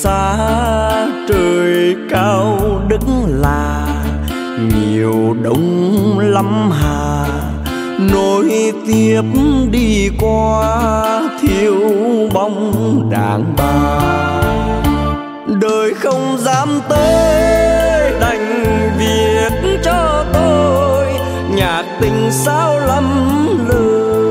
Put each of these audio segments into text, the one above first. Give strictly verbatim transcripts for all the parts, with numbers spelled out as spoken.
xa trời cao đất là nhiều đông lắm hà, nối tiếp đi qua thiếu bóng đàn bà. Đời không dám tới đành viết cho tôi nhạc tình sao lắm lời.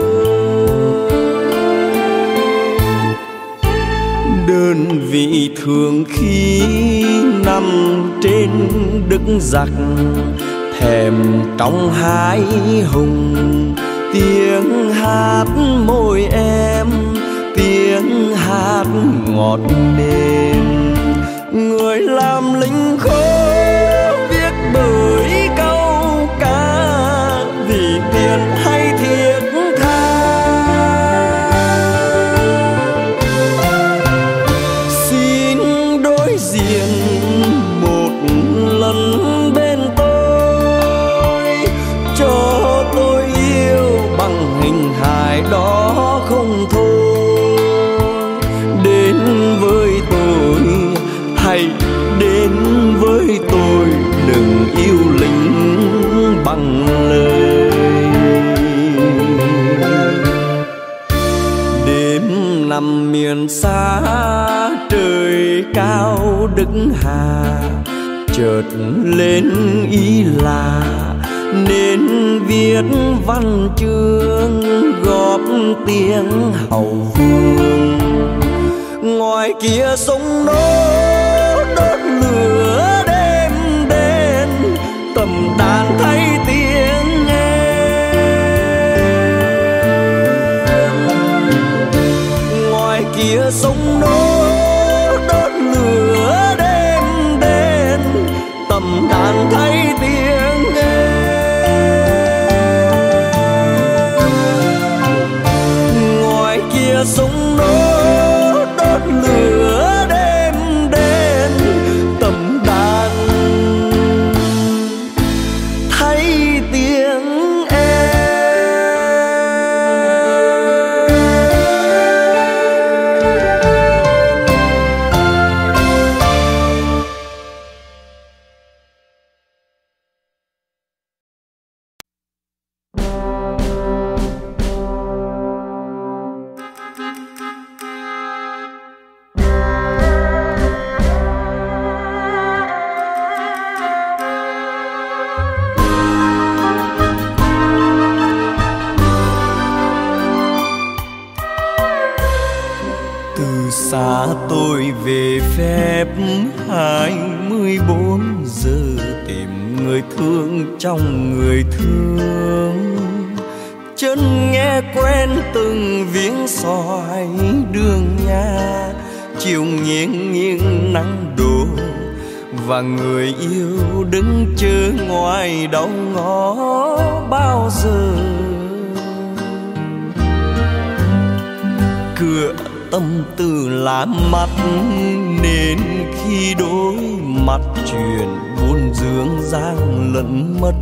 Đơn vị thường khi nằm trên đức giặc, thèm trong hai hùng tiếng hát môi em, tiếng hát ngọt mềm. Người làm lính khô viết bởi câu ca vì tiền hay thiết tha. Xin đối diện một lần bên tôi, cho tôi yêu bằng hình hài đó không thôi. Đến với tôi, hãy đến với tôi, đừng yêu lính bằng lời. Đêm nằm miền xa trời cao đức hà, chợt lên ý là nên viết văn chương góp tiếng hậu phương. Ngoài kia sông nô đốt lửa đêm đến, tầm đàn thay tiếng em. Ngoài kia sông nô đốt lửa đêm đến, tầm đàn thay tiếng em. Ngoài kia sông nô đốt lửa đêm đến, tầm đàn thấy tiếng em. Xa tôi về phép hai mươi bốn giờ, tìm người thương trong người thương. Chân nghe quen từng viếng xoài đường nhà, chiều nghiêng nghiêng nắng đổ, và người yêu đứng chờ ngoài đầu ngõ bao giờ. Cửa tâm tư làm mắt nên khi đối mặt chuyện buồn dương giang lẫn mất.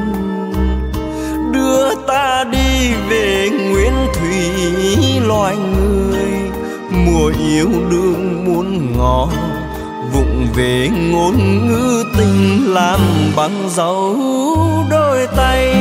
Đưa ta đi về nguyên thủy loài người, mùa yêu đương muôn ngõ, vụng về ngôn ngữ tình làm bằng dấu đôi tay.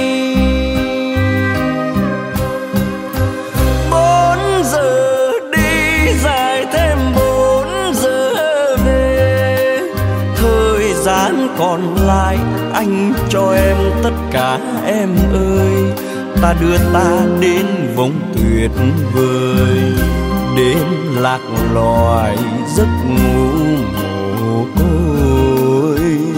Bốn giờ dài thêm bốn giờ về, thời gian còn lại anh cho em tất cả em ơi. Ta đưa ta đến vùng tuyệt vời, đến lạc loài giấc ngủ mồ côi.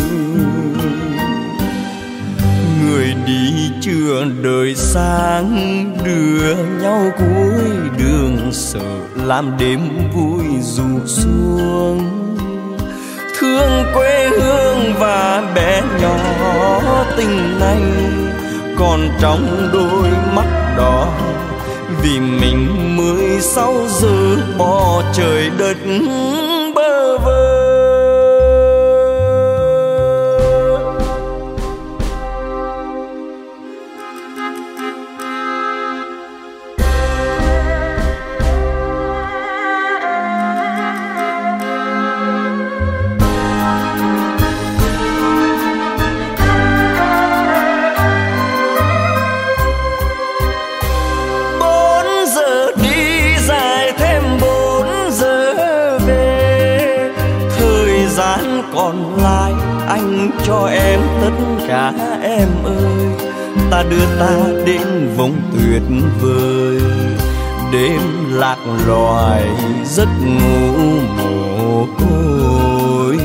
Người đi chưa đời sáng, đưa nhau cuối đường sợ làm đêm vui ru xuống. Thương quê hương và bé nhỏ tình này, còn trong đôi mắt đỏ, vì mình mười sáu giờ bỏ trời đất bơ vơ. gian còn lại, anh cho em tất cả em ơi. Ta đưa ta đến vùng tuyệt vời, đêm lạc loài giấc ngủ mồ côi.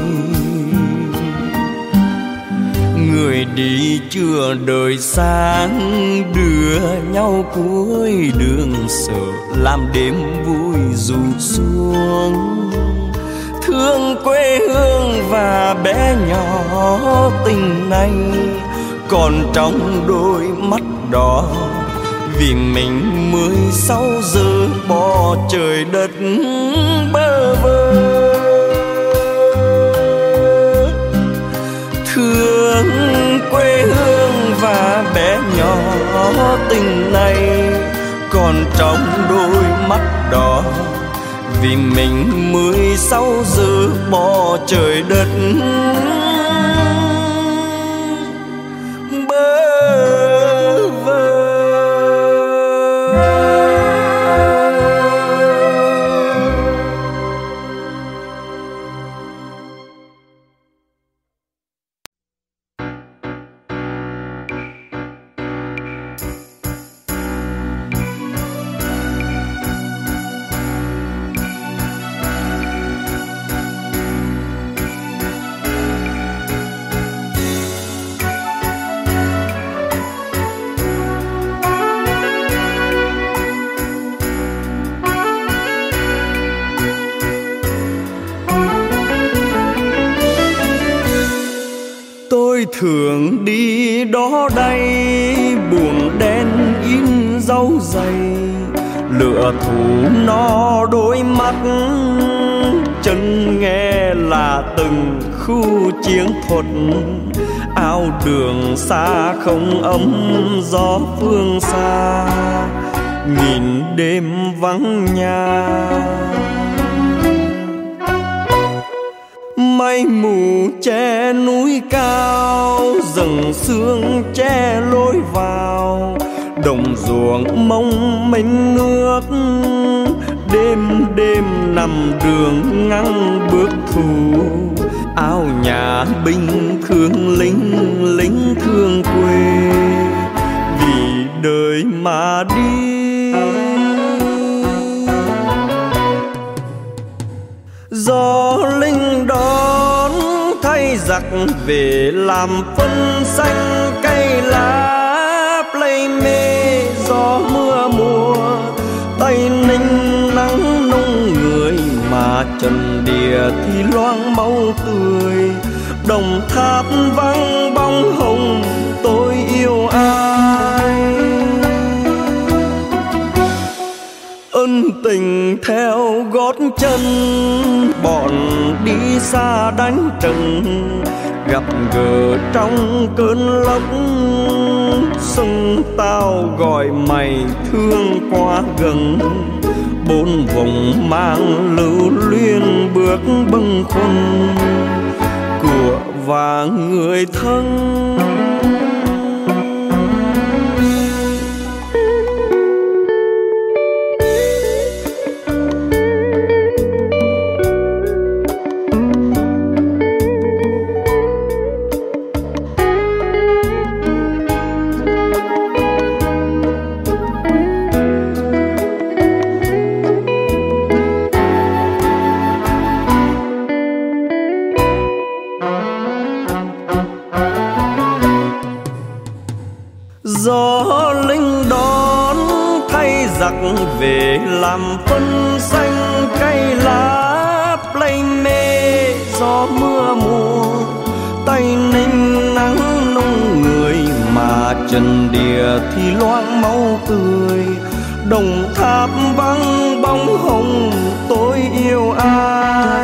Người đi chưa đời sáng, đưa nhau cuối đường, sợ làm đêm vui rủ xuống. Thương quê hương và bé nhỏ tình này, còn trong đôi mắt đỏ, vì mình mười sáu giờ bỏ trời đất bơ vơ. Thương quê hương và bé nhỏ tình này, còn trong đôi mắt đỏ, vì mình mười sáu giờ bỏ trời đất bơ vơ. Thường đi đó đây, buồn đen in dấu dày, lửa thủ nó đôi mắt, chân nghe là từng khu chiến thuật. Áo đường xa không ấm gió phương xa, nghìn đêm vắng nhà. Mây mù che núi cao, rừng sương che lối vào, đồng ruộng mông mênh nước. Đêm đêm nằm đường ngăn bước thù, áo nhà binh thương lính, lính thương quê, vì đời mà đi. Gió linh đón thay giặc về, làm phân xanh cây lá play mê. Gió mưa mùa Tây Ninh nắng nung người, mà trần địa thì loang máu tươi. Đồng Tháp vắng bóng hồng, tôi yêu ai? Ân tình theo gót chân, bọn đi xa đánh trận, gặp gỡ trong cơn lốc. Sông tao gọi mày thương quá gần, bốn vùng mang lưu luyến bước bâng khuâng của và người thân. Gió linh đón thay giặc về, làm phân xanh cây lá play mê. Gió mưa mùa Tây Ninh nắng nung người, mà trần địa thì loang máu tươi. Đồng Tháp vắng bóng hồng, tôi yêu ai?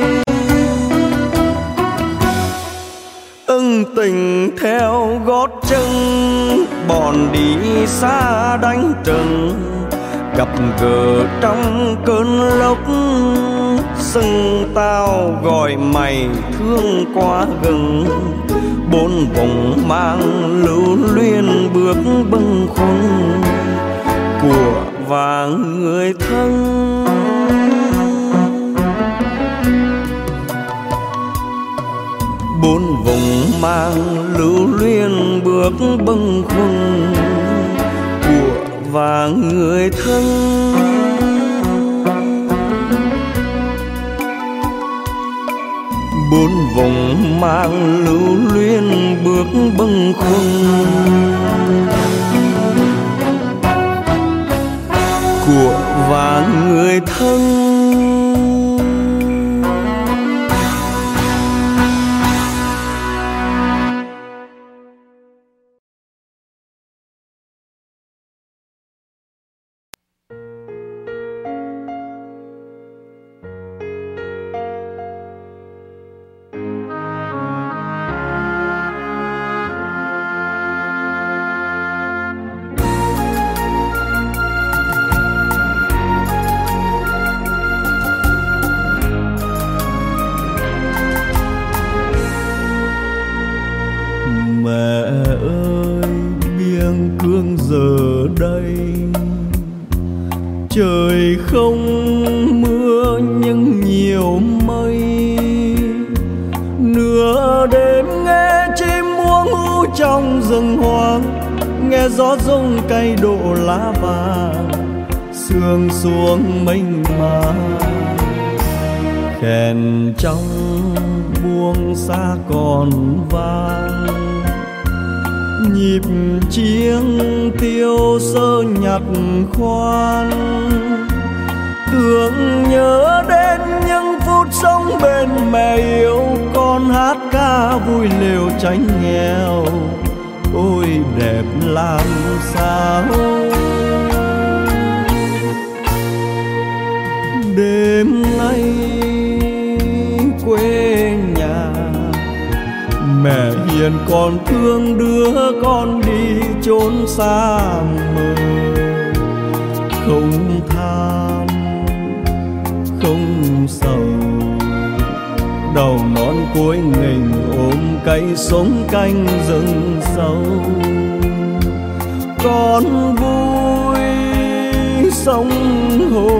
Ân tình theo gót chân, bọn đi xa đánh trận, gặp gỡ trong cơn lốc. Sưng tao gọi mày thương quá gần, bốn vùng mang lưu luyến bước bâng khuâng của và người thân. vùng mang lưu luyến bước bâng khuâng của vàng người thân. Bốn vùng mang lưu luyến bước bâng khuâng của vàng người thân. Trời không mưa nhưng nhiều mây, nửa đêm nghe chim muông hú trong rừng hoang, nghe gió rung cay độ lá vàng, sương xuống mênh mang. Kèn trong buông xa còn vang, nhịp chiêng tiêu sơ nhặt khoan, tưởng nhớ đến những phút sống bên mẹ yêu. Con hát ca vui lều tránh nghèo, ôi đẹp làm sao. Đêm nay quê nhà, mẹ hiền còn thương đứa con đi chốn xa mờ. Không than không sầu, đầu nón cuối nghềnh ôm cây sống canh rừng sâu. Con vui sống hồ,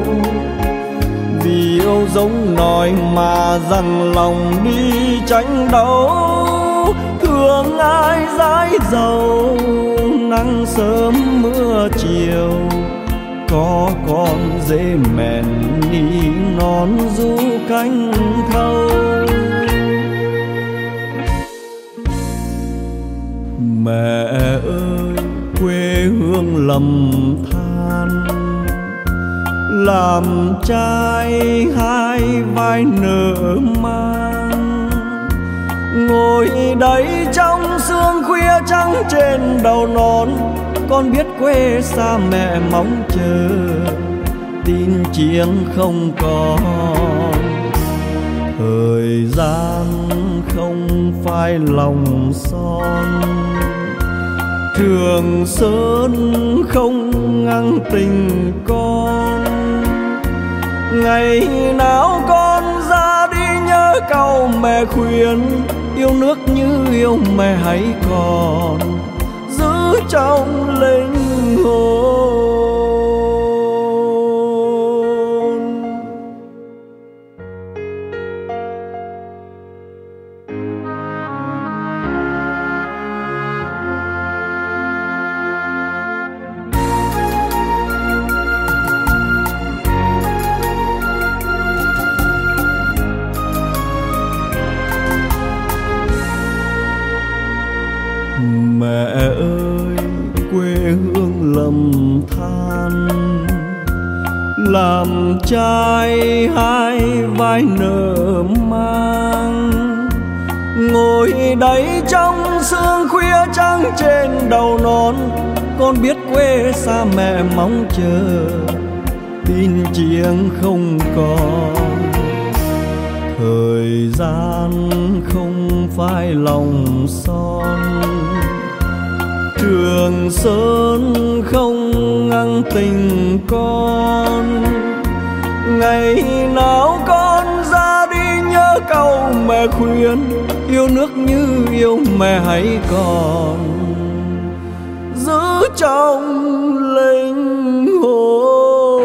vì yêu giống nòi mà dằn lòng đi tranh đấu. Thương ai dãi dầu, nắng sớm mưa chiều, có con dễ mèn đi non du cánh thâu. Mẹ ơi quê hương lầm than, làm trai hai vai nở mang, ngồi đây trong sương khuya trắng trên đầu nón. Con biết quê xa mẹ mong chờ, tin chiêng không còn. Thời gian không phai lòng son, Trường Sơn không ngăn tình con. Ngày nào con ra đi nhớ câu mẹ khuyên, yêu nước như yêu mẹ hãy còn giữ trong linh hồn. Mẹ ơi quê hương lầm than, làm trai hai vai nở mang, ngồi đây trong sương khuya trắng trên đầu nón. Con biết quê xa mẹ mong chờ, tin chiêng không còn. Thời gian không phai lòng son, Trường Sơn không ngăn tình con. Ngày nào con ra đi nhớ câu mẹ khuyên, yêu nước như yêu mẹ hãy còn giữ trong linh hồn.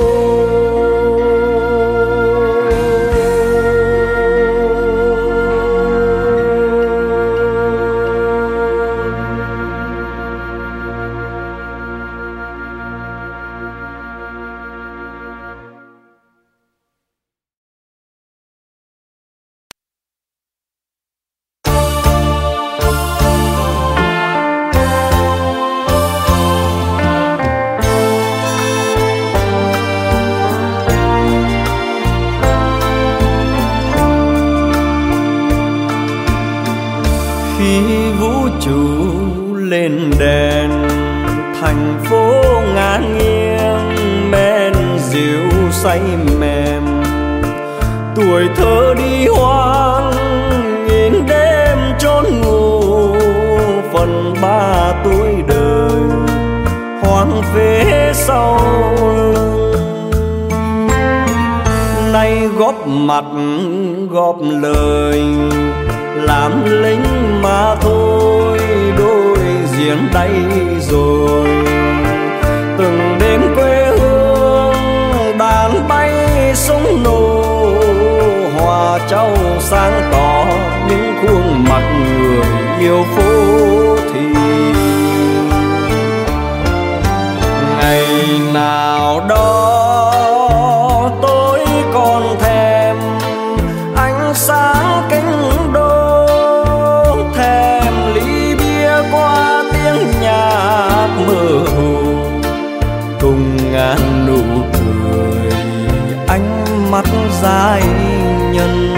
Khi vũ trụ lên đèn, thành phố ngả nghiêng men rượu say mềm. Tuổi thơ đi hoang nhìn đêm trốn ngủ, phần ba tuổi đời hoang phế sau lưng. Nay góp mặt góp lời làm lính mà thôi, đôi giếng đây rồi. Từng đêm quê hương đàn bay súng nổ, hòa trao sáng tỏ những khuôn mặt người yêu phố thị. Ngày nào đó tôi còn thèm ánh sáng cánh đô, thèm ly bia qua tiếng nhạc mơ hồ, cùng ngàn nụ cười ánh mắt giai nhân.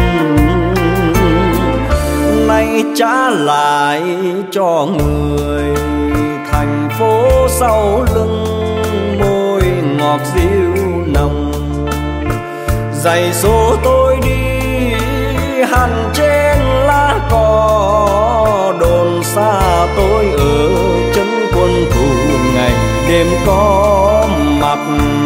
Nay trả lại cho người thành phố sau lưng, môi ngọt dịu nồng. Giày số tôi đi hằn trên lá cỏ, đồn xa tôi ở chân quân thủ ngày đêm có mặt.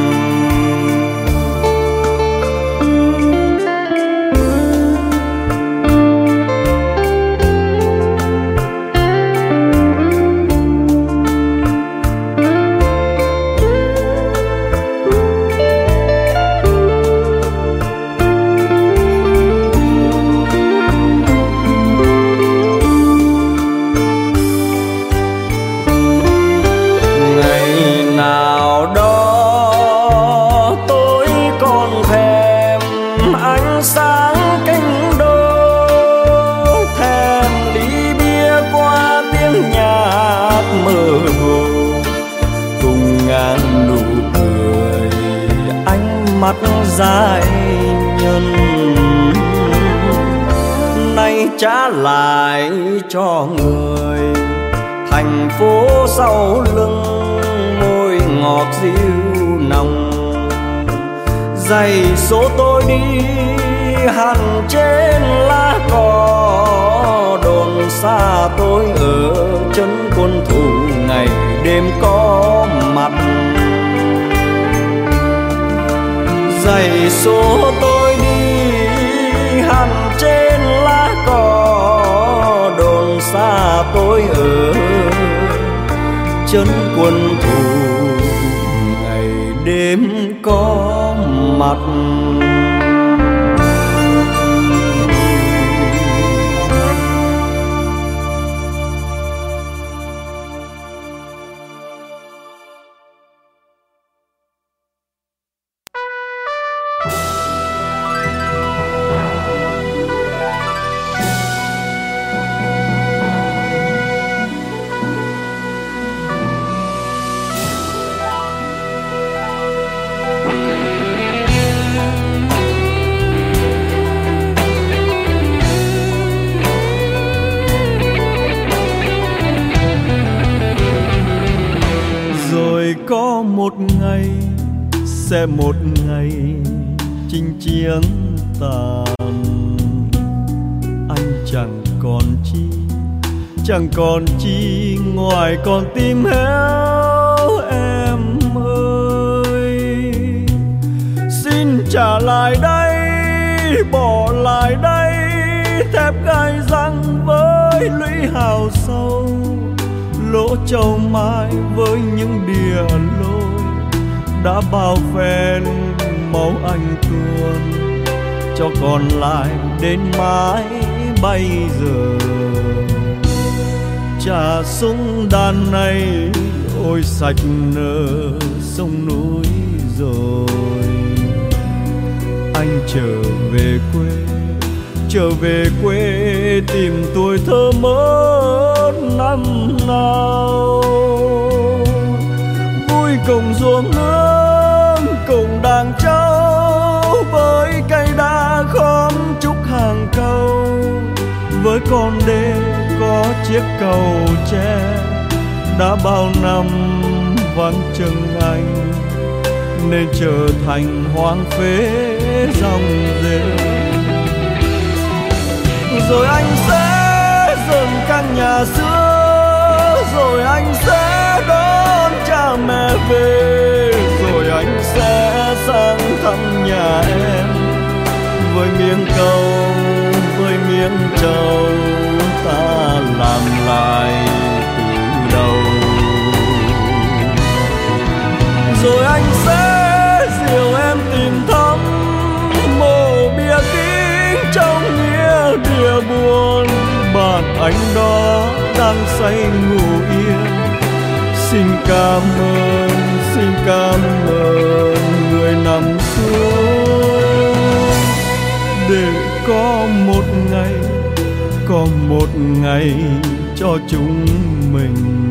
Mắt giai nhân nay trả lại cho người thành phố sau lưng, môi ngọt dịu nồng. Giày số tôi đi hằn trên lá cỏ, đồn xa tôi ở chân quân thủ ngày đêm có mặt. Giày số tôi đi hằn trên lá cỏ, đồn xa tôi ở chân quân thủ ngày đêm có mặt. Có một ngày sẽ một ngày chinh chiến tàn, anh chẳng còn chi, chẳng còn chi ngoài con tim héo em ơi. Xin trả lại đây, bỏ lại đây thép gai răng với lũy hào sâu, lỗ châu mai với những đìa lôi đã bao phen máu anh tuôn, cho còn lại đến mãi bây giờ. Trà súng đàn này ôi sạch nở sông núi rồi. Anh trở về quê, trở về quê tìm tuổi thơ mất năm nào. Vui cùng ruộng nương, cùng đàn trâu, với cây đa khóm trúc hàng câu, với con đê có chiếc cầu tre đã bao năm vắng chân anh, nên trở thành hoang phế rong rêu. Rồi anh sẽ dọn căn nhà xưa, rồi anh sẽ đón cha mẹ về, rồi anh sẽ sang thăm nhà em với miếng câu, với miếng trầu ta làm lại từ đầu. Rồi anh sẽ dìu em tìm thăm mộ bia kính trong nghĩa địa buồn, bạn anh đó đang say ngủ yên. Xin cảm ơn, xin cảm ơn người nằm xuống, để có một ngày, có một ngày cho chúng mình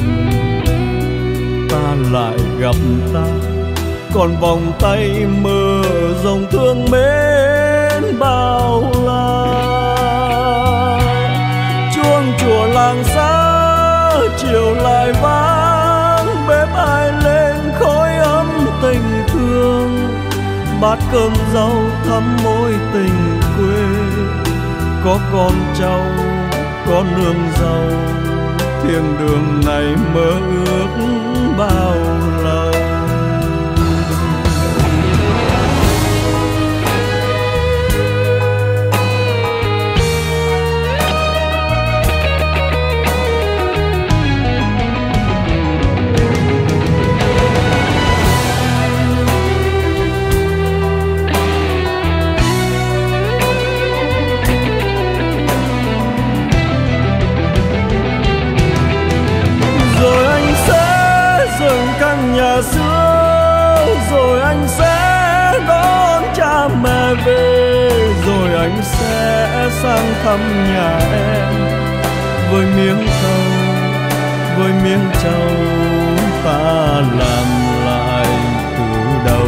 ta lại gặp ta, còn vòng tay mơ rộng thương mến bao la. Chuông chùa làng xa chiều lại vang, bếp ai lên khói ấm tình thương, bát cơm rau thắm mối tình quê. Có con cháu, có nương rau, thiên đường này mơ ước bao lâu. Nhà xưa, rồi anh sẽ đón cha mẹ về, rồi anh sẽ sang thăm nhà em với miếng câu, với miếng trầu ta làm lại từ đầu.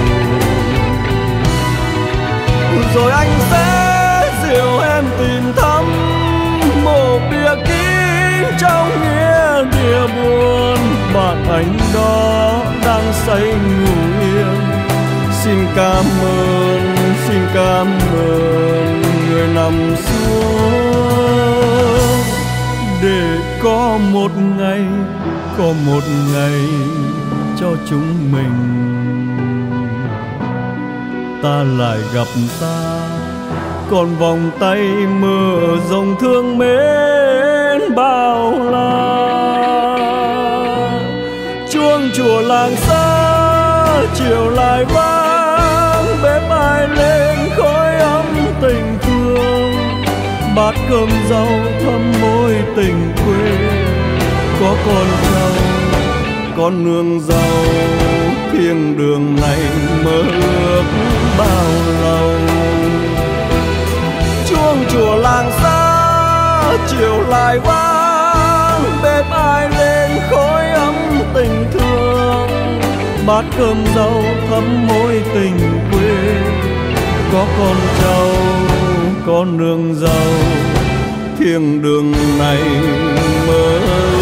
Rồi anh sẽ dìu em tìm thăm mộ bia kính trong nghĩa địa buồn, bạn anh đó đang say ngủ yên. Xin cảm ơn, xin cảm ơn người nằm xuống, để có một ngày, có một ngày cho chúng mình ta lại gặp ta, còn vòng tay mơ rộng thương mến bao la. Chuông chùa làng xa chiều lại vang, bếp ai lên khói ấm tình thương, bát cơm rau thắm mối tình quê. Có con trâu, có nương rau, thiên đường này mơ ước bao lâu. Chuông chùa làng xa chiều lại vang, bếp ai lên khói ấm tình thương, bát cơm rau thắm mối tình quê. Có con trâu, có nương rau, thiên đường này mơ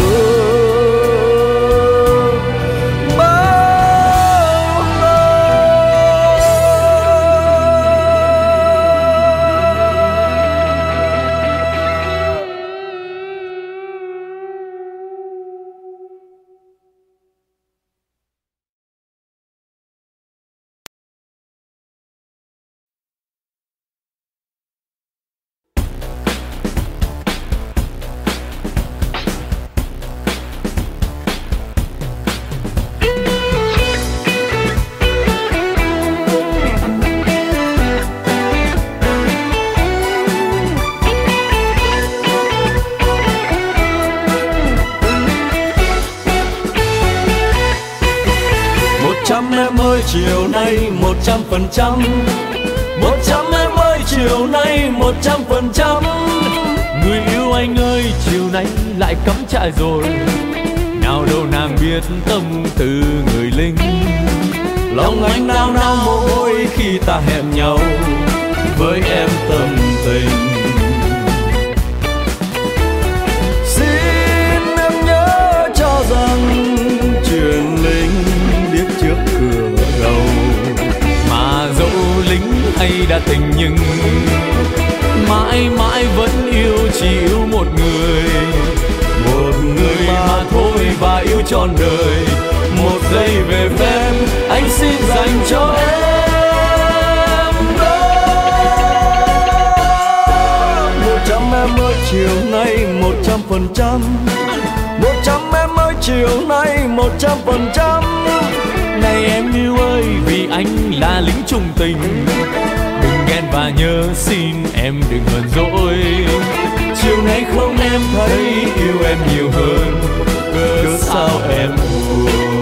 chiều nay một trăm phần trăm, một trăm em ơi chiều nay một trăm phần trăm. Người yêu anh ơi chiều nay lại cắm trại rồi, nào đâu nàng biết tâm tư người lính. Lòng anh nao nao mỗi khi ta hẹn nhau với em tâm tình. hay đã tình nhưng mãi mãi vẫn yêu chỉ yêu một người, một người mà thôi và yêu trọn đời. Một giây về phép anh xin dành cho em đó. Một trăm em ơi chiều nay một trăm phần trăm, một trăm em ơi chiều nay một trăm phần trăm. Này em yêu ơi, vì anh là lính trung tình, đừng ghen và nhớ xin em đừng hờn dỗi. Chiều nay không em thấy yêu em nhiều hơn, cớ sao em buồn.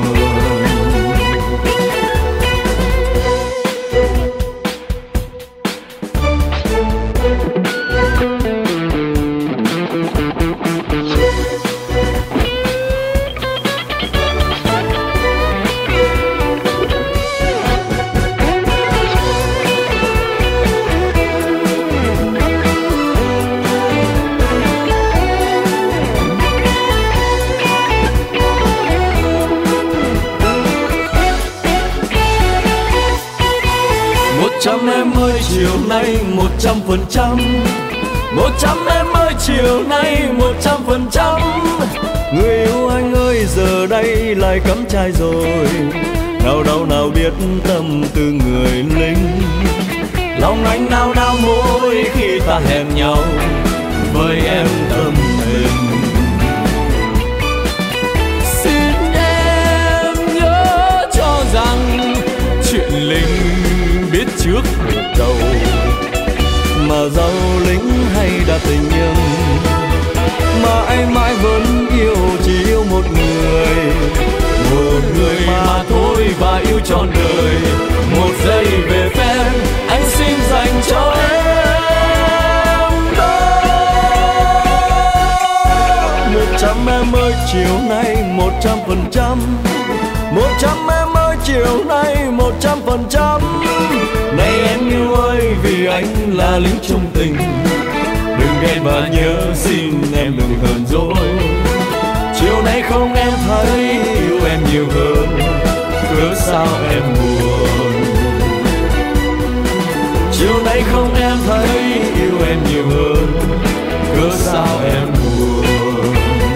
Trăm em ơi chiều nay một trăm phần trăm, một trăm em ơi chiều nay một trăm phần trăm. Người yêu anh ơi giờ đây lại cắm trại rồi, nào đâu nào biết tâm tư người lính. Lòng anh nao nao môi khi ta hẹn nhau với em tâm tình. Xin em nhớ cho rằng chuyện lính biết trước được đâu, mà dẫu lính hay đã tình nhân mãi mãi vẫn yêu chỉ yêu một người, một người mà thôi và yêu trọn đời. Một giây về phép anh xin dành cho em đó. Một trăm em ơi chiều nay một trăm phần trăm, một trăm em ơi chiều nay một trăm phần trăm. Này em yêu ơi, vì anh là lính trung tình, đừng ghen và nhớ xin em đừng hờn dỗi. Chiều nay không em thấy yêu em nhiều hơn, cớ sao em buồn. Chiều nay không em thấy yêu em nhiều hơn, cớ sao em buồn.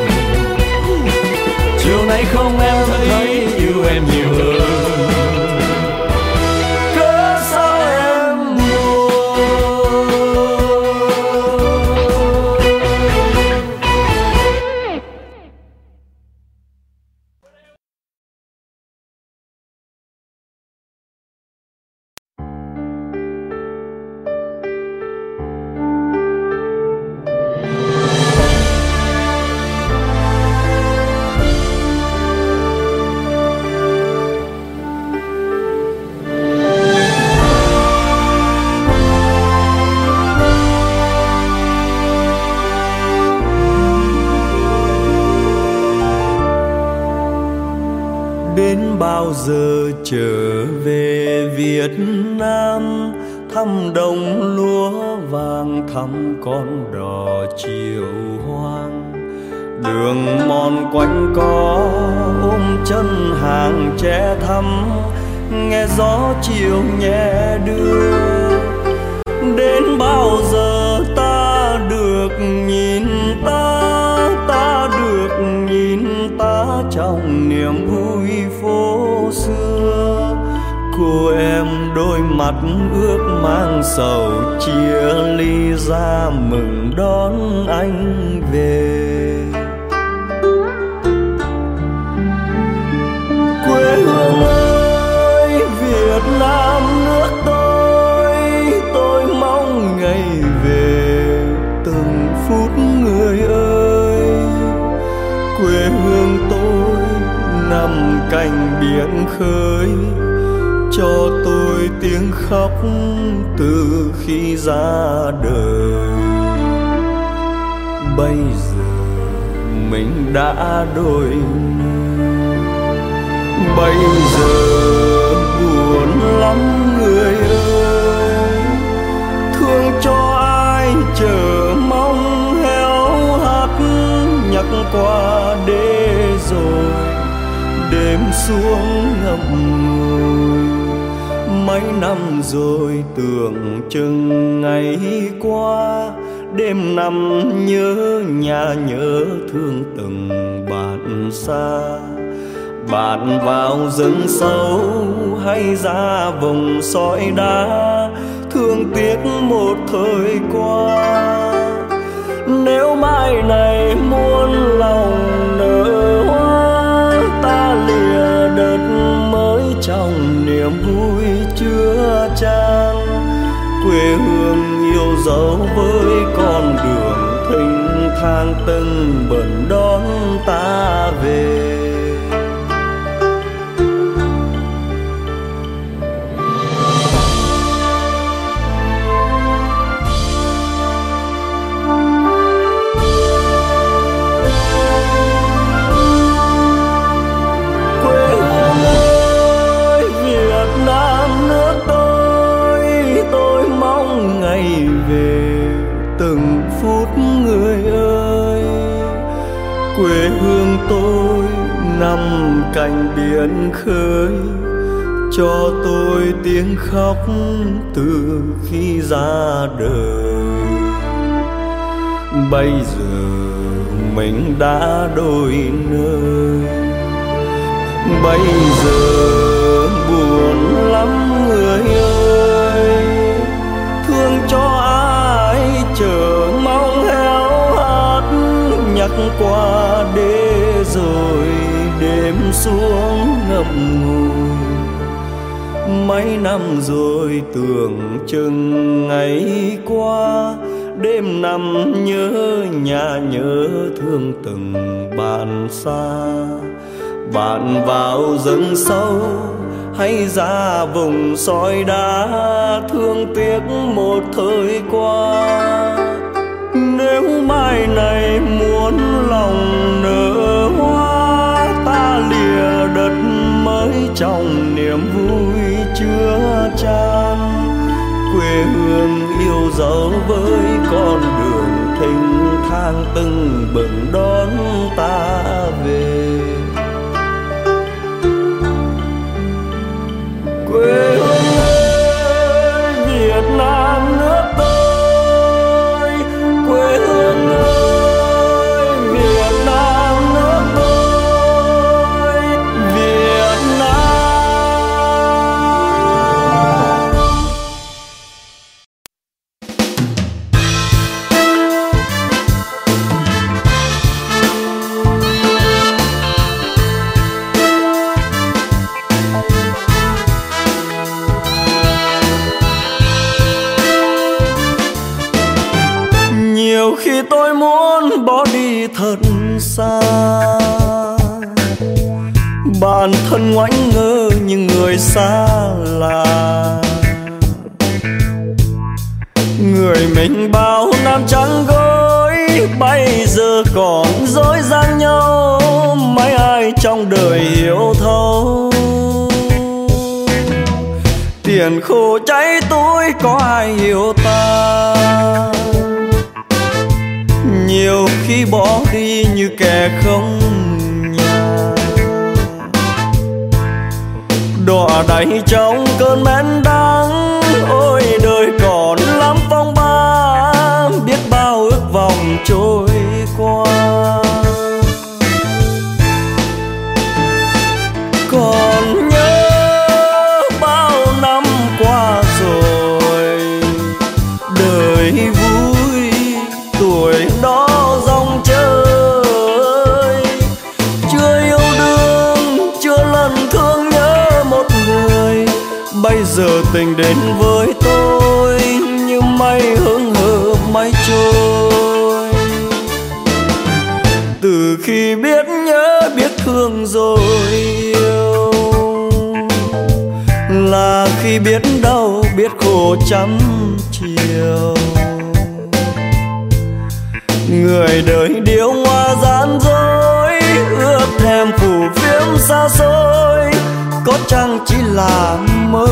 Chiều nay không em thấy yêu em nhiều hơn, cớ sao em buồn. Đến bao giờ trở về Việt Nam, thăm đồng lúa vàng, thăm con đò chiều hoang. Đường mòn quanh co ôm chân hàng tre thăm, nghe gió chiều nhẹ đưa. Đến bao giờ ta được nhìn ta, ta được nhìn ta trong niềm vui phố xưa. Cô em đôi mắt ước mang sầu, chia ly ra mừng đón anh về. Quê hương ơi Việt Nam nước tôi, tôi mong ngày về từng phút người ơi. Quê hương tôi nằm cạnh biển khơi, cho tôi tiếng khóc từ khi ra đời. Bây giờ mình đã đổi nơi, bây giờ buồn lắm người ơi. Thương cho ai chờ mong héo hắt, nhắc qua đê rồi đêm xuống ngậm ngùi. Mấy năm rồi tưởng chừng ngày qua, đêm nằm nhớ nhà nhớ thương từng bạn xa. Bạn vào rừng sâu hay ra vùng sỏi đá, thương tiếc một thời qua. Nếu mai này muôn lòng nở hoa, ta lìa đợt mới trong niềm vui chưa chan. Quê hương yêu dấu với con đường thênh thang từng bận đón ta về. Quê hương tôi nằm cạnh biển khơi, cho tôi tiếng khóc từ khi ra đời. Bây giờ mình đã đôi nơi, bây giờ buồn lắm người ơi. Thương cho ai chờ mong héo hắt, nhắc qua đê rồi đêm xuống ngậm ngùi. Mấy năm rồi tưởng chừng ngày qua, đêm nằm nhớ nhà nhớ thương từng bạn xa. Bạn vào rừng sâu hay ra vùng sỏi đá, thương tiếc một thời qua. Nếu mai này muốn lòng nở hoa, ta lìa đất mới trong niềm vui chưa chan. Quê hương yêu dấu với con đường thênh thang từng bừng đón ta về. Quê hương ơi Việt Nam nước tôi, quê hương ơi Việt Nam nước tôi, Việt Nam. Nhiều khi tôi muốn bỏ đi thật xa, bản thân ngoảnh ngơ nhưng người xa lạ. Người mình bao năm trắng gối, bây giờ còn dối gian nhau. Mấy ai trong đời hiểu thấu, tiền khổ cháy túi có ai hiểu ta. Nhiều khi bỏ đi như kẻ không nhà, đọa đày trong cơn men đắng. Ôi đời còn lắm phong ba, biết bao ước vọng trôi qua. Còn nhớ bao năm qua rồi, đời vui tuổi đó dòng chơi. Chưa yêu đương, chưa lần thương nhớ một người, bây giờ tình đến với tôi như mây hững hờ mây trôi. Từ khi biết nhớ biết thương rồi yêu, là khi biết đau biết khổ trăm chiều. Người đời điêu hoa gian dối, ước thèm phủ phiếm xa xôi, có chăng chỉ là mơ.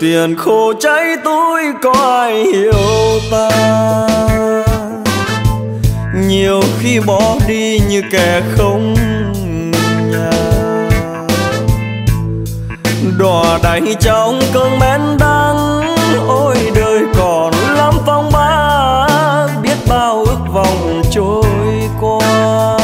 tiền khô cháy túi có ai hiểu ta. Nhiều khi bỏ đi như kẻ không nhà, đọa đầy trong cơn men đắng. Ôi đời còn lắm phong ba, biết bao ước vọng trôi qua.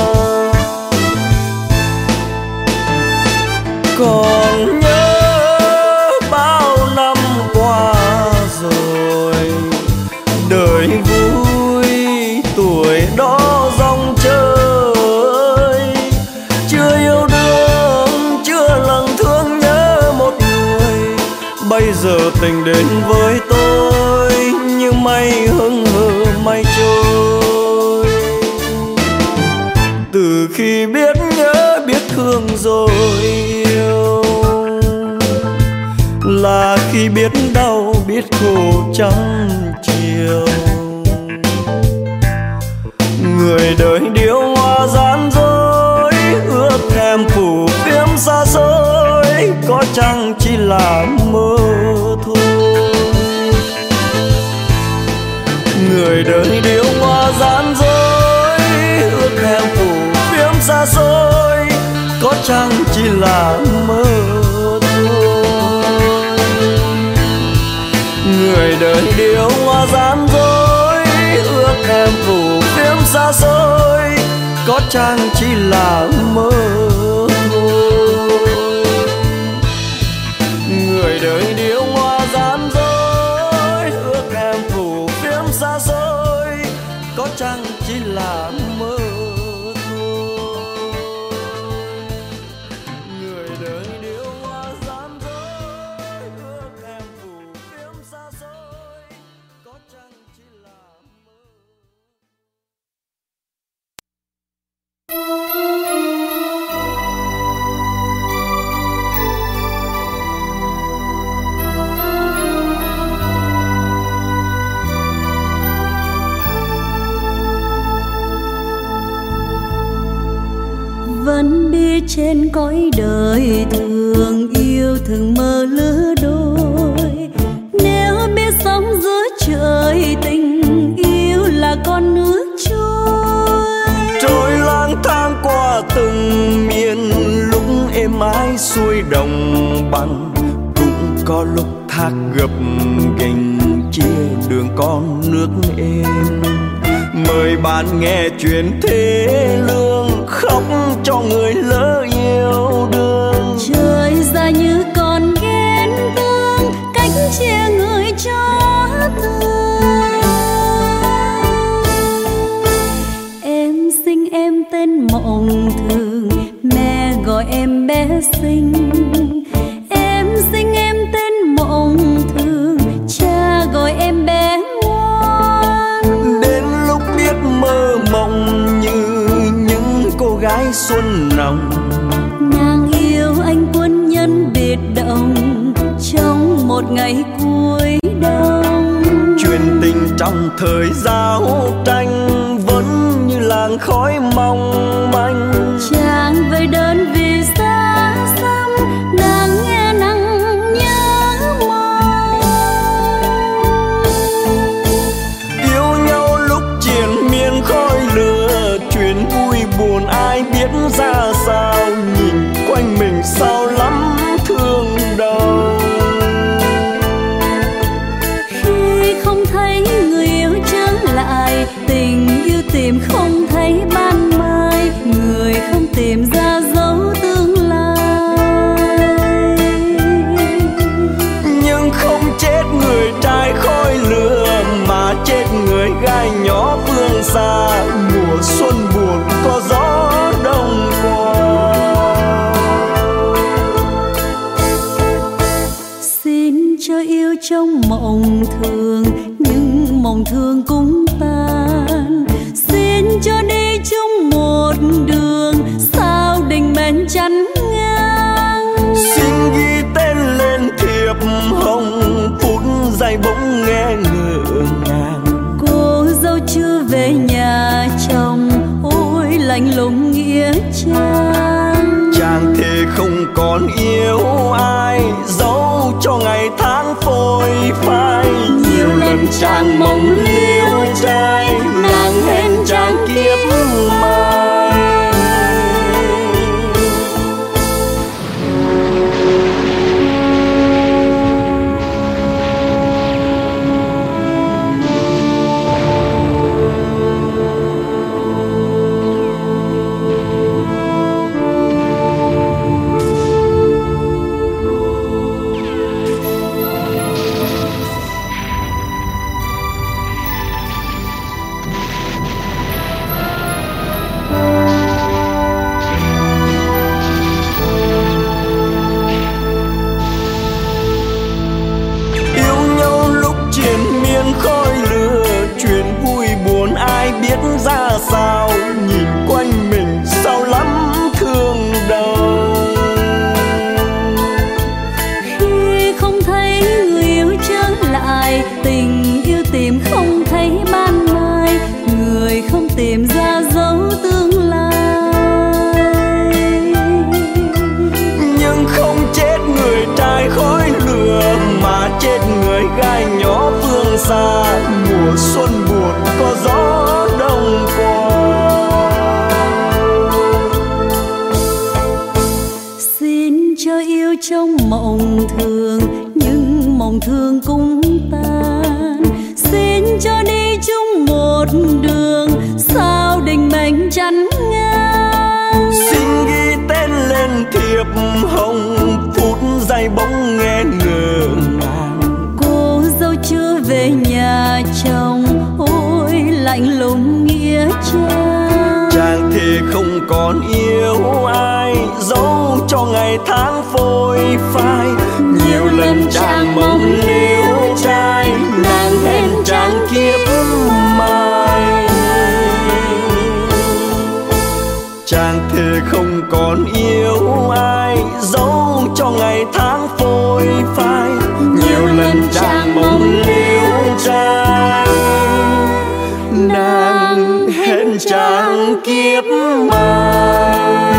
Còn nhớ bao năm qua rồi, đời vui tuổi đó dòng chơi. Chưa yêu đương, chưa lần thương nhớ một người, bây giờ tình đến với tôi như mây hững hờ mây trôi. Từ khi biết nhớ biết thương rồi yêu, là khi biết đau biết khổ chẳng chiều. Người đời điêu hoa gian dối, ước thèm phủ phiếm xa xôi, có chăng chỉ là mơ thôi. Người đời điêu hoa gian dối, ước thèm phủ phiếm xa xôi, có chăng chỉ là mơ thôi. Người đời điêu hoa gian dối, ước thèm phủ phiếm xa xôi, có chăng chỉ là mơ thôi. Người đời điêu hoa gian dối, ước thèm phủ phiếm xa xôi, có chăng chỉ là mơ thôi. Người đời điêu hoa gian dối, ước thèm phủ phiếm xa xôi, có chăng chỉ là mơ. Vẫn biết trên cõi đời thường yêu thường mơ lứa đôi. Nếu biết sống giữa trời tình yêu là con nước trôi. Trôi lang thang qua từng miền, lúc êm ái xuôi đồng bằng, cũng có lúc thác gập ghềnh chia đường con nước êm. Mời bạn nghe chuyện thế lương, khóc cho người lỡ yêu đương. Trời ra như con ghen tương, cách chia người cho thương. Em sinh em tên Mộng Thường, mẹ gọi em bé xinh. Em sinh em tên Mộng Thường, cha gọi em bé ngoan. Đến lúc biết mơ mộng như những cô gái xuân nồng, nàng yêu anh quân nhân biệt động trong một ngày cuối đông. chuyện tình trong thời giao tranh vẫn như làn khói mong manh. Chàng về đơn vì xa xăm, nàng nghe nắng nhớ mong. Yêu nhau lúc triền miên khói lửa, chuyện vui buồn ai biết ra sao. Nhìn quanh mình sao lắm thương đau. Khi không thấy người yêu trở lại, tình yêu tìm không thấy ban mai, người không tìm ra dấu tương lai. Nhưng không chết người trai khói lửa, mà chết người gái nhỏ phương xa. Mùa xuân buồn có gió đông qua. Xin cho yêu trong mộng thường, nhưng mộng thường cũng tan. Xin cho đi chung một đường, sao đình mến chắn ngang. Xin ghi tên lên thiệp hồng, phút giây bỗng nghe ngỡ ngàng. Cô dâu chưa về nhà chồng, ôi lạnh lùng nghĩa trang. Chàng thề không còn yêu ai, dẫu cho ngày tháng phôi phai. Nhiều lần chàng mong liêu trai, nàng hẹn chàng kiếp mai. Ra sao nhìn quanh mình sao lắm thương đau. Khi không thấy người yêu trở lại, tình yêu tìm không thấy ban mai, người không tìm ra dấu tương lai. Nhưng không chết người trai khói lửa, mà chết người gai nhỏ phương xa. Mùa xuân buồn có gió đông qua. Xin cho yêu trong mộng thường, nhưng mộng thường cũng tan. Xin cho đi chung một đường, sao định mệnh chắn ngang. Xin ghi tên lên thiệp hồng, phút giây bỗng nghe ngỡ ngàng. Cô dâu chưa về nhà chồng, ôi lạnh lùng nghĩa trang. Chàng thì không còn yêu ai, dẫu cho ngày tháng phôi phai. Nhiều lần chàng mong liêu trai, nàng hẹn chàng kiếp mai. Chàng thì không còn yêu ai, dẫu cho ngày tháng phôi phai. Nhiều lần chàng mong liêu trai, nàng hẹn chàng kiếp mai.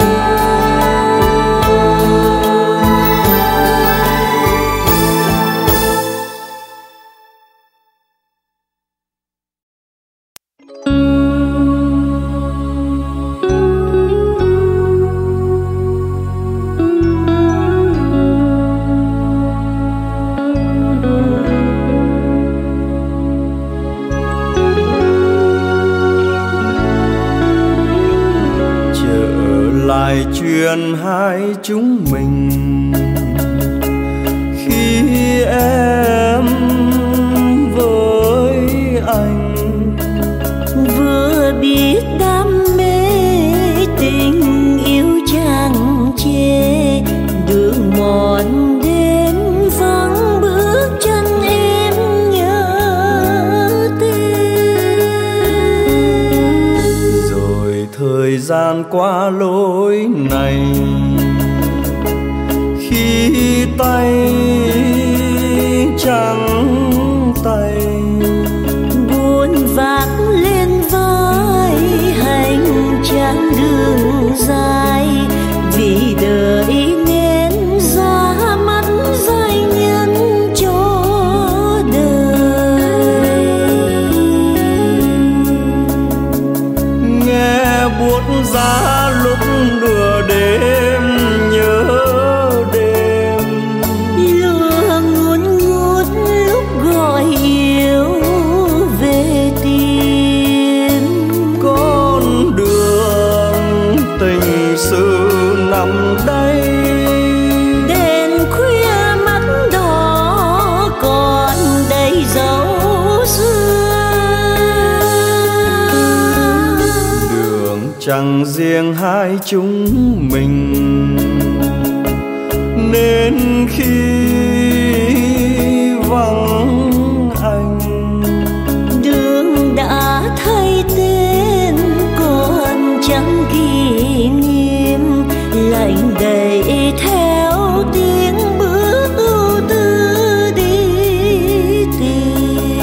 Chuyện hai chúng mình khi em với anh vừa biết đam mê tình yêu chẳng chê. Đường mòn đêm vắng bước chân em nhớ tên. Rồi thời gian qua lối này, khi tay trắng tay buồn vác lên vai hành trang đường dài. Vì đời nên ra mắt giai nhân cho đời. Nghe buốt giá lúc nửa đêm nhớ đêm, lửa ngùn ngút lúc gọi yêu về tìm. con đường tình sự nằm đây, Đèn khuya mắt đỏ còn đầy dấu xưa. đường chẳng riêng hai chúng mình, nên khi vắng anh Đường đã thay tên còn chẳng kỷ niệm, lạnh đầy theo tiếng bước ưu tư đi tìm.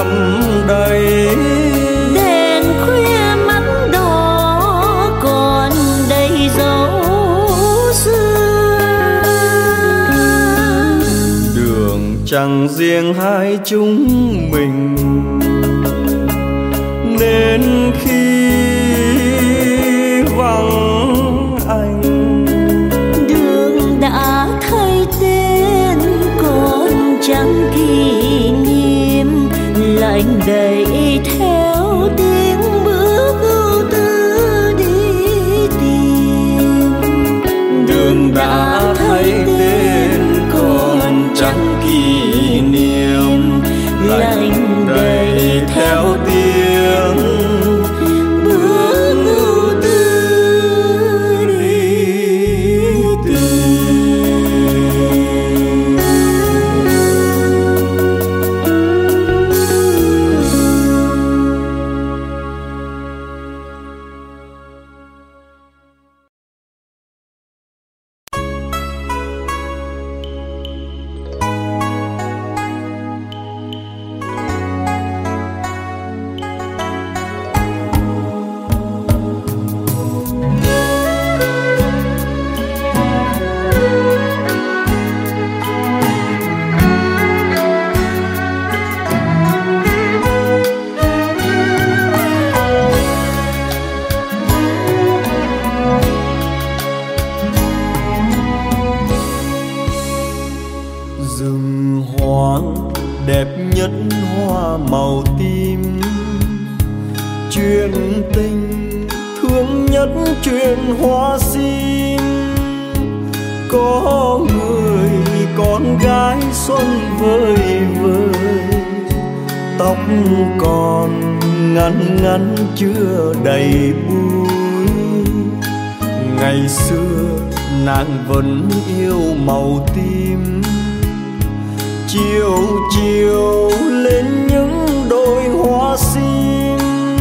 thắm đầy. Đèn khuya mắt đỏ còn đầy dấu xưa. Đường chẳng riêng hai chúng mình, nên khi vắng anh, đường đã thay tên còn chẳng kỷ niệm, lạnh đầy theo tiếng bước ưu tư đi tìm. đường đã thay tên còn chẳng kỷ niệm, lạnh đầy theo tiếng bước ưu tư đi tìm. Rừng hoang đẹp nhất hoa màu tím, chuyện tình thương nhất chuyện hoa sim. Có người con gái xuân vơi vơi, tóc còn ngắn ngắn chưa đầy bụi. Ngày xưa nàng vẫn yêu màu tím, chiều chiều lên những đôi hoa sim.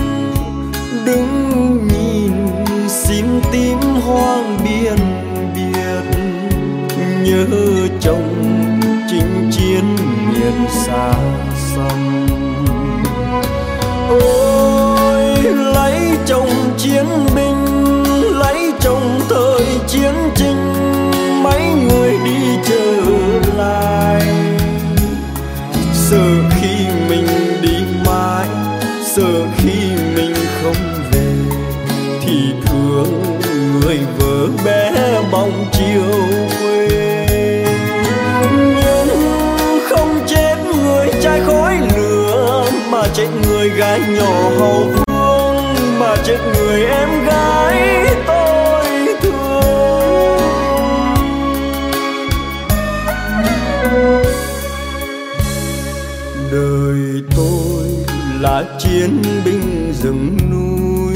Đứng nhìn sim tím hoang biên biệt, nhớ chồng chinh chiến miền xa xăm. Ôi lấy chồng chiến binh, lấy chồng thời chiến tranh, mấy người đi trở lại. Sợ khi mình đi mãi, sợ khi mình không về, thì thương người vợ bé bỏng chiều quê. Nhưng không chết người trai khói lửa, mà chết người gái nhỏ hậu phương, mà chết người em gái tôi thương. Đời tôi là chiến binh rừng núi,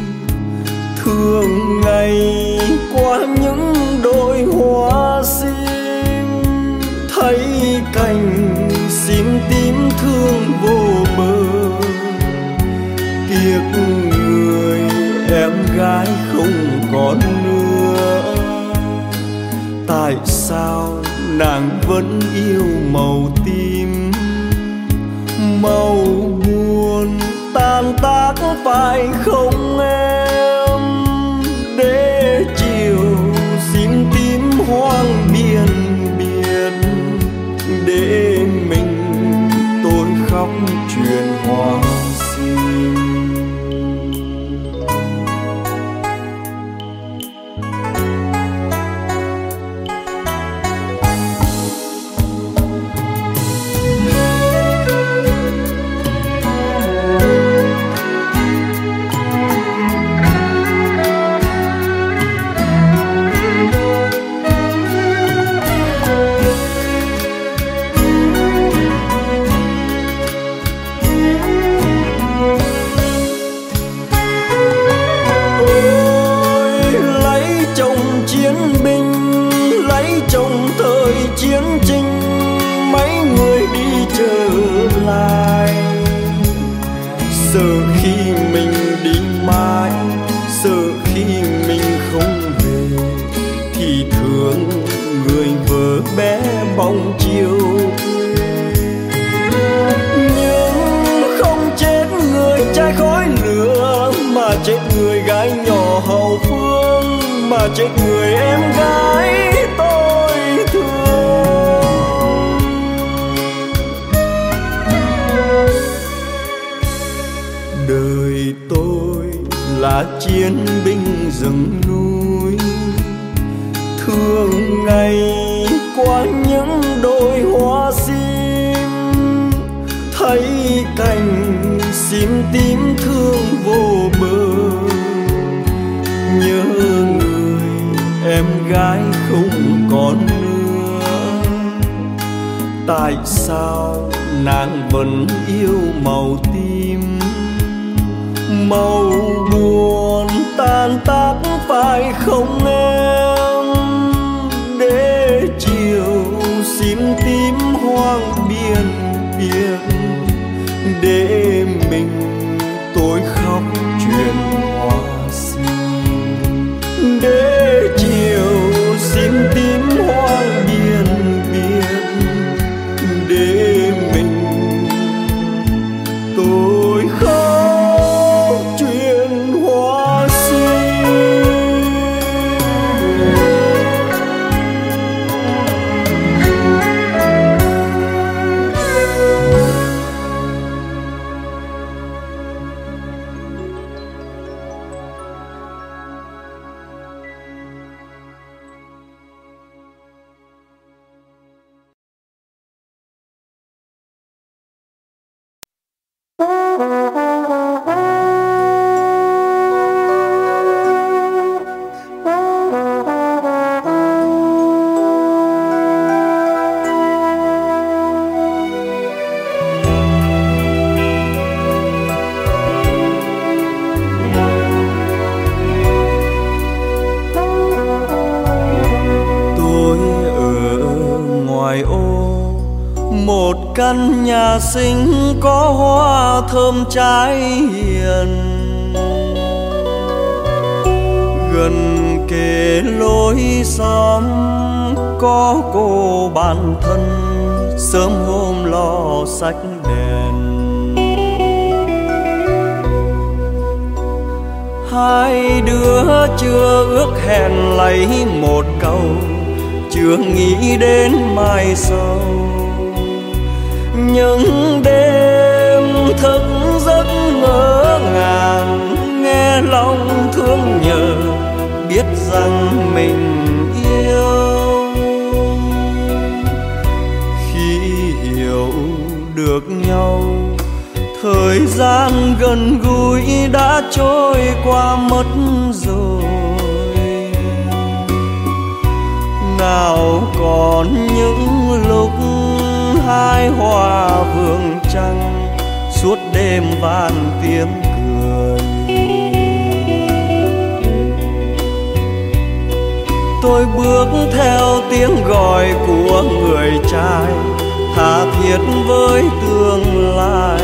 thương ngày qua những đôi hoa sim. Thấy cành sim tím thương vô bờ, tiếc người em gái không còn nữa. Tại sao nàng vẫn yêu màu tím, màu buồn tan tác phải không em? Để chiều sim tím hoang biên biệt, để mình tôi khóc chuyện hoa sim. chết người em gái tôi thương. Đời tôi là chiến binh rừng núi, thường ngày qua những đồi hoa sim, thấy cành sim tím thương vô bờ. Nhớ người em gái không còn nữa, tại sao nàng vẫn yêu màu tím? Màu buồn tan tác phải không em? Để chiều sim tím hoang biên biệt, để mình tôi khóc chuyện hoa sim. Để chiều sim tím hoang biên biệt, để mình tôi khóc chuyện hoa sim. Căn nhà xinh có hoa thơm trái hiền, gần kề lối xóm có cô bạn thân, sớm hôm lo sách đèn. Hai đứa chưa ước hẹn lấy một câu, chưa nghĩ đến mai sau. Những đêm thức giấc ngỡ ngàng, nghe lòng thương nhớ, biết rằng mình yêu. Khi hiểu được nhau, thời gian gần gũi đã trôi qua mất rồi. Nào còn những lúc hai hoa vườn trăng, suốt đêm vang tiếng cười. Tôi bước theo tiếng gọi của người trai, tha thiết với tương lai.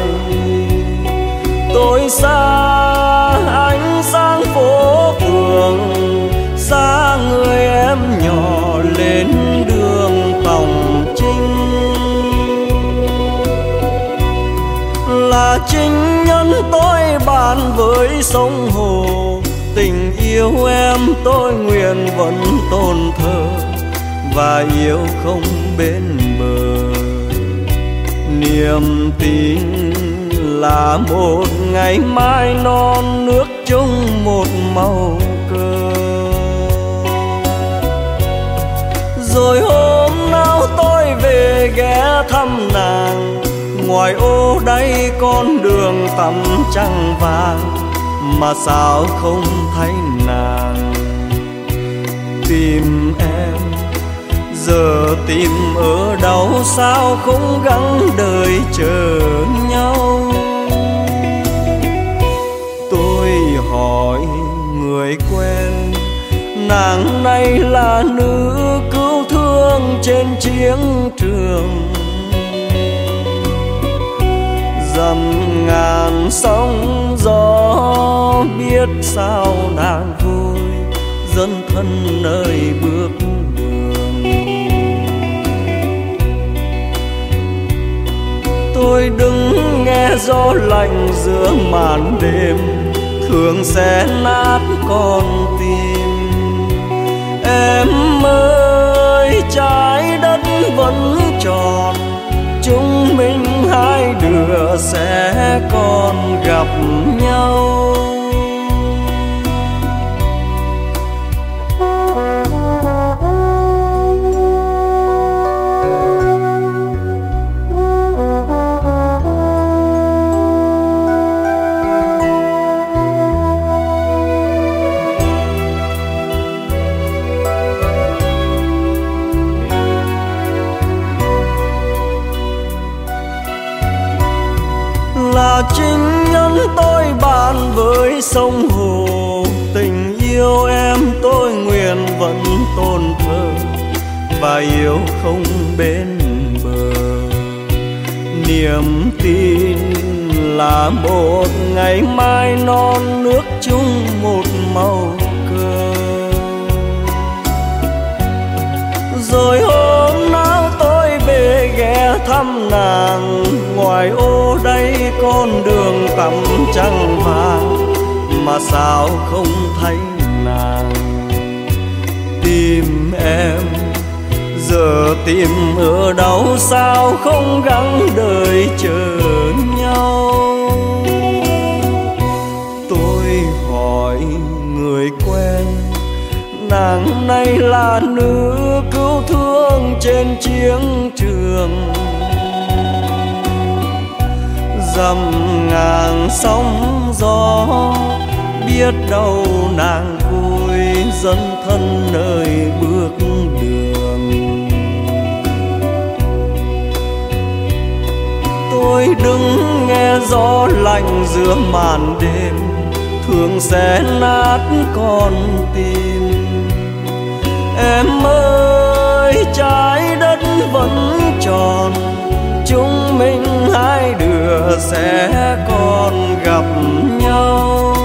Tôi xa ánh sáng phố phường, xa người em nhỏ lên đường Tòng Trinh. Là chính nhân tôi bàn với sông hồ, tình yêu em tôi nguyện vẫn tôn thờ, và yêu không bên bờ. Niềm tin là một ngày mai non nước chung một màu cờ. Rồi hôm nào tôi về ghé thăm nàng, ngoài ô đây con đường tắm trăng vàng, mà sao không thấy nàng. Tìm em giờ tìm ở đâu, sao không gắng đời chờ nhau. Tôi hỏi người quen, nàng này là nữ cứu thương trên chiến trường. Dầm ngàn sóng gió biết sao nàng vui, dân thân nơi bước đường. Tôi đứng nghe gió lạnh giữa màn đêm, thường xé nát con tim. nữa sẽ còn gặp nhau. Là chính nhân tôi bàn với sông hồ, tình yêu em tôi nguyện vẫn tôn thờ và yêu không bên bờ. Niềm tin là một ngày mai non nước chung một màu cờ. Rồi hôm nào tôi về ghé thăm nàng, ngoài ô đây con đường tắm trăng vàng, mà sao không thấy nàng. Tìm em giờ tìm ở đâu, sao không gắng đợi chờ nhau. Tôi hỏi người quen, nàng này là nữ cứu thương trên chiến trường. Dầm ngàn sóng gió, biết đâu nàng vui dấn thân nơi bước đường. Tôi đứng nghe gió lạnh giữa màn đêm, thương sẽ nát con tim. Em ơi trái đất vẫn tròn, chúng mình hai đứa sẽ còn gặp nhau.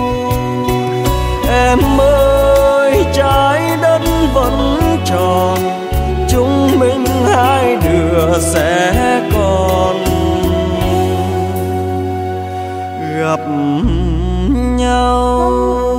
Em ơi trái đất vẫn tròn, chúng mình hai đứa sẽ còn gặp nhau.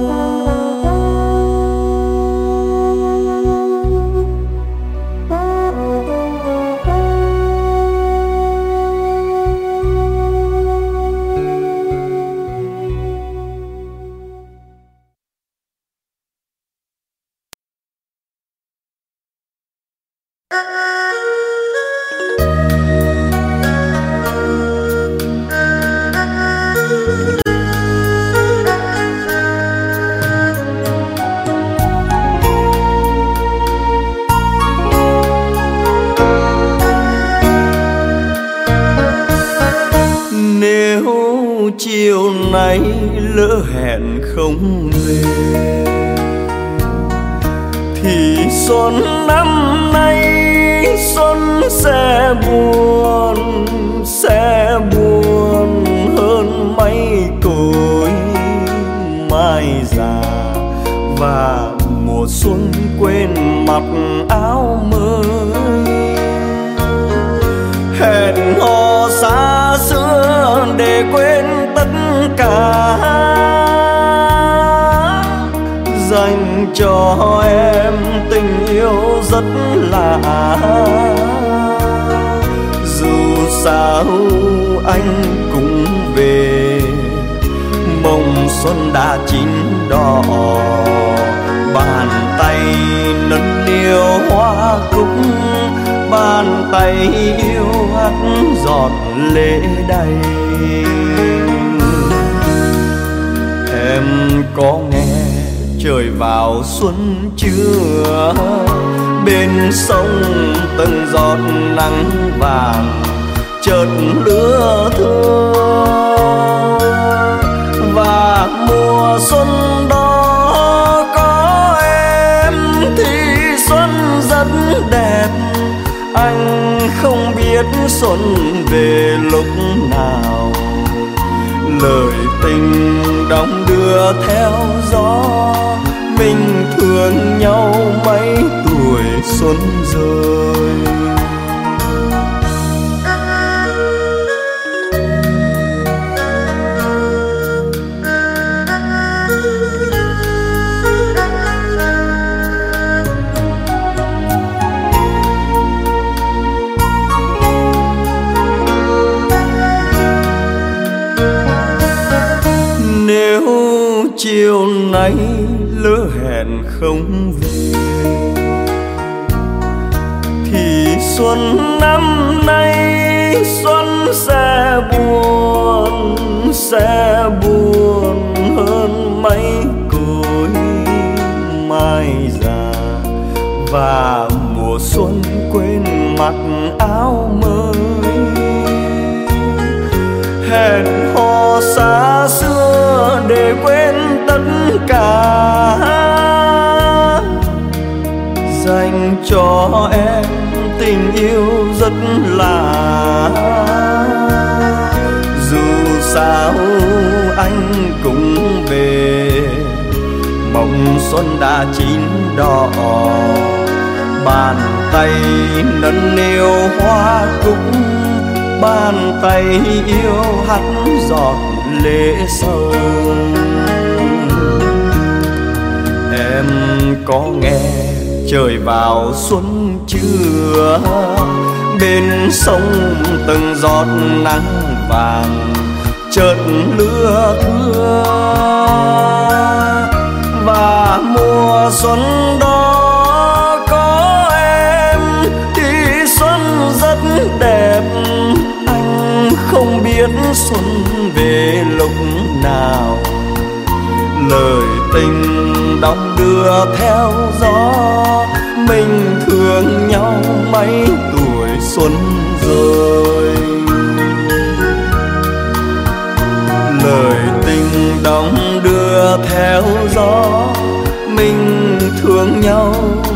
Chiều nay lỡ hẹn không về, thì xuân năm nay xuân sẽ buồn, sẽ buồn hơn mấy cội mai già. Và mùa xuân quên mặc áo mới, hẹn hò xa xưa để quên tất cả, dành cho em tình yêu rất lạ. Dù sao anh cũng về, mộng xuân đã chín đỏ. Bàn tay nâng niu hoa cúc, bàn tay yêu hắt giọt lệ đầy. Em có nghe trời vào xuân chưa? Bên sông từng giọt nắng vàng chợt lứa thưa. Và mùa xuân đó có em thì xuân rất đẹp. Anh không biết xuân về lúc nào, lời tình đong đưa theo gió. Mình thương nhau mấy tuổi xuân rơi. không về, thì xuân năm nay xuân sẽ buồn, sẽ buồn hơn mấy cối mai già, và mùa xuân quên mặc áo mới. Hẹn hò xa xưa để quên tất cả, dành cho em tình yêu rất lạ. Dù sao anh cũng về, mộng xuân đã chín đỏ, bàn tay nâng niu hoa cúc, bàn tay yêu hắt giọt lệ sâu. Em có nghe trời vào xuân chưa, bên sông từng giọt nắng vàng chợt lưa thưa, và mùa xuân đó có em thì xuân rất đẹp. Anh không biết xuân về lúc nào, lời tình đong đưa theo gió, mình thương nhau mấy tuổi xuân rồi. Lời tình đong đưa theo gió, mình thương nhau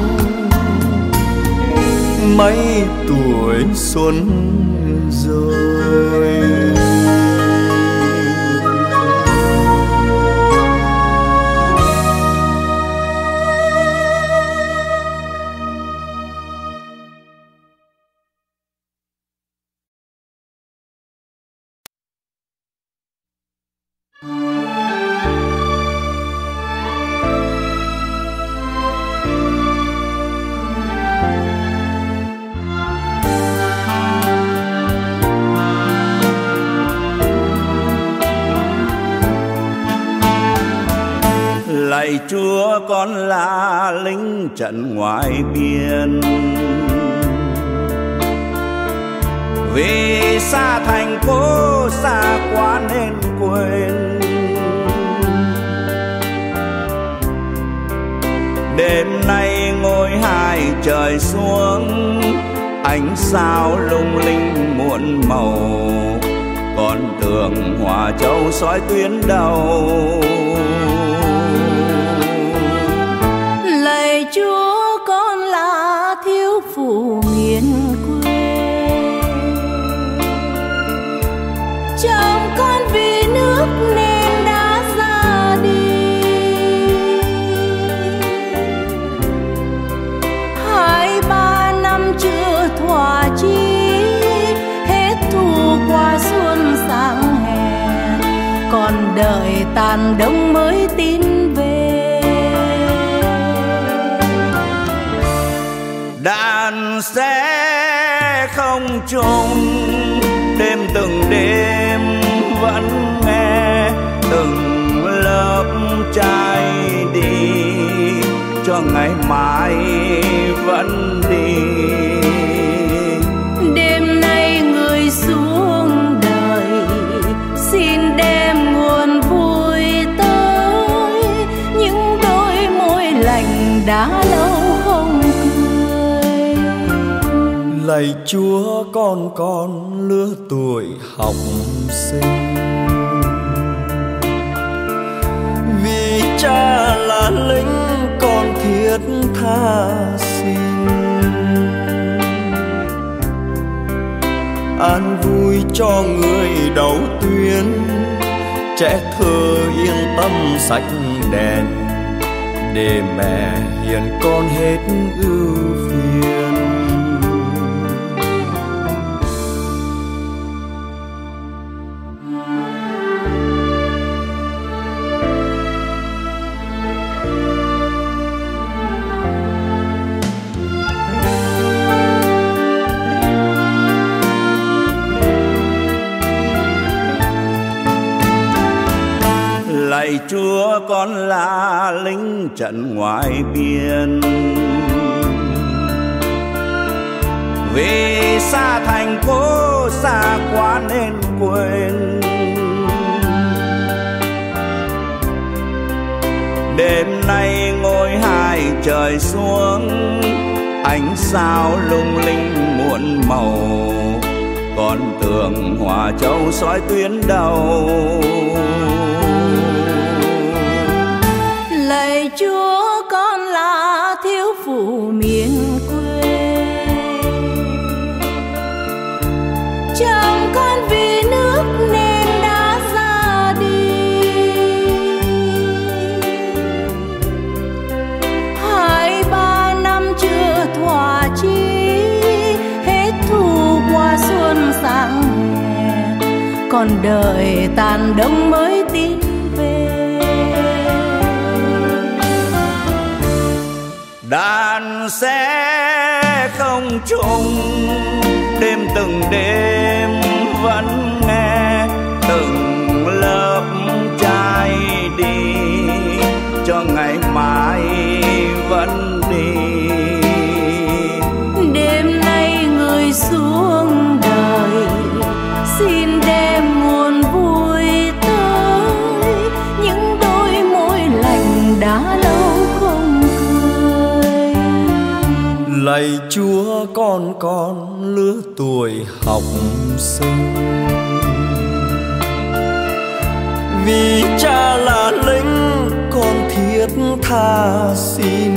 mấy tuổi xuân rồi. Lạy Chúa, con là lính trận ngoài biên, vì xa thành phố xa quá nên quên. Đêm nay ngôi hai trời xuống, ánh sao lung linh muộn màu, con tường Hòa Châu soi tuyến đầu. Lạy Chúa, con là thiếu phụ miền quê, chồng con vì nước nên đã ra đi. Hai ba năm chưa thỏa chí, hết thu qua xuân sang hè, còn đợi tàn đông mới tin về. Đàn sẽ không trùng, đêm từng đêm vẫn nghe từng lớp trai đi, cho ngày mai vẫn đi. Đêm nay người xuống đời, xin đem nguồn vui tới, những đôi môi lành đã lâu không cười. Lạy Chúa, con con lứa tuổi học sinh, vì cha là lính con thiết tha xin. An vui cho người đầu tuyến, trẻ thơ yên tâm sạch đèn, để mẹ hiền con hết ưu phiền. Lạy Chúa, con là lính trận ngoài biên. Vì xa thành phố xa quá nên quên. Đêm nay ngôi hai trời xuống, ánh sao lung linh muộn màu, con tường Hòa Châu soi tuyến đầu. Lạy Chúa con là thiếu phụ miền quê, chồng con vì nước nên đã ra đi. Hai ba năm chưa thỏa chí, hết thu qua xuân sang hè, còn đời tàn đông mới tin về. Đàn sẽ không trùng, đêm từng đêm vẫn nghe từng lớp trai đi, cho ngày mai vẫn đi. Đêm nay người xuống đời, xin đem nguồn vui tới những đôi môi lành đã lâu không cười. Lạy Chúa con con lứa tuổi học sinh, vì cha là lính con thiết tha xin.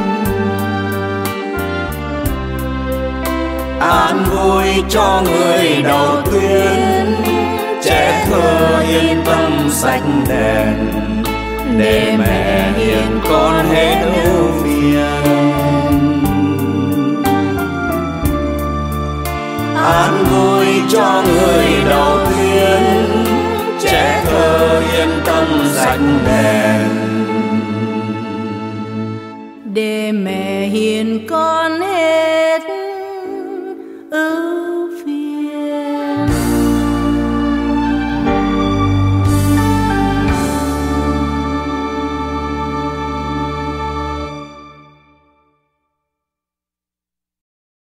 An vui cho người đầu tuyến, trẻ thơ yên tâm xanh đèn, để mẹ hiền con hết ưu phiền. An vui cho người đầu tuyến, trẻ thơ yên tâm xanh đèn, để mẹ hiền con